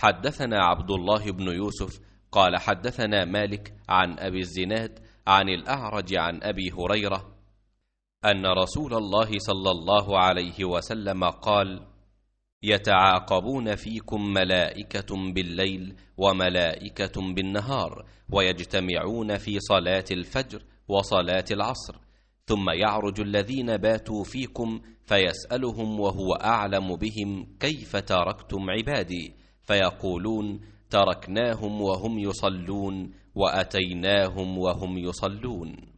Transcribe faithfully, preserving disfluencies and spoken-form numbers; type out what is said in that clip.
حدثنا عبد الله بن يوسف قال حدثنا مالك عن أبي الزناد عن الأعرج عن أبي هريرة أن رسول الله صلى الله عليه وسلم قال: يتعاقبون فيكم ملائكة بالليل وملائكة بالنهار، ويجتمعون في صلاة الفجر وصلاة العصر، ثم يعرج الذين باتوا فيكم فيسألهم وهو أعلم بهم: كيف تركتم عبادي؟ فيقولون: تركناهم وهم يصلون وأتيناهم وهم يصلون.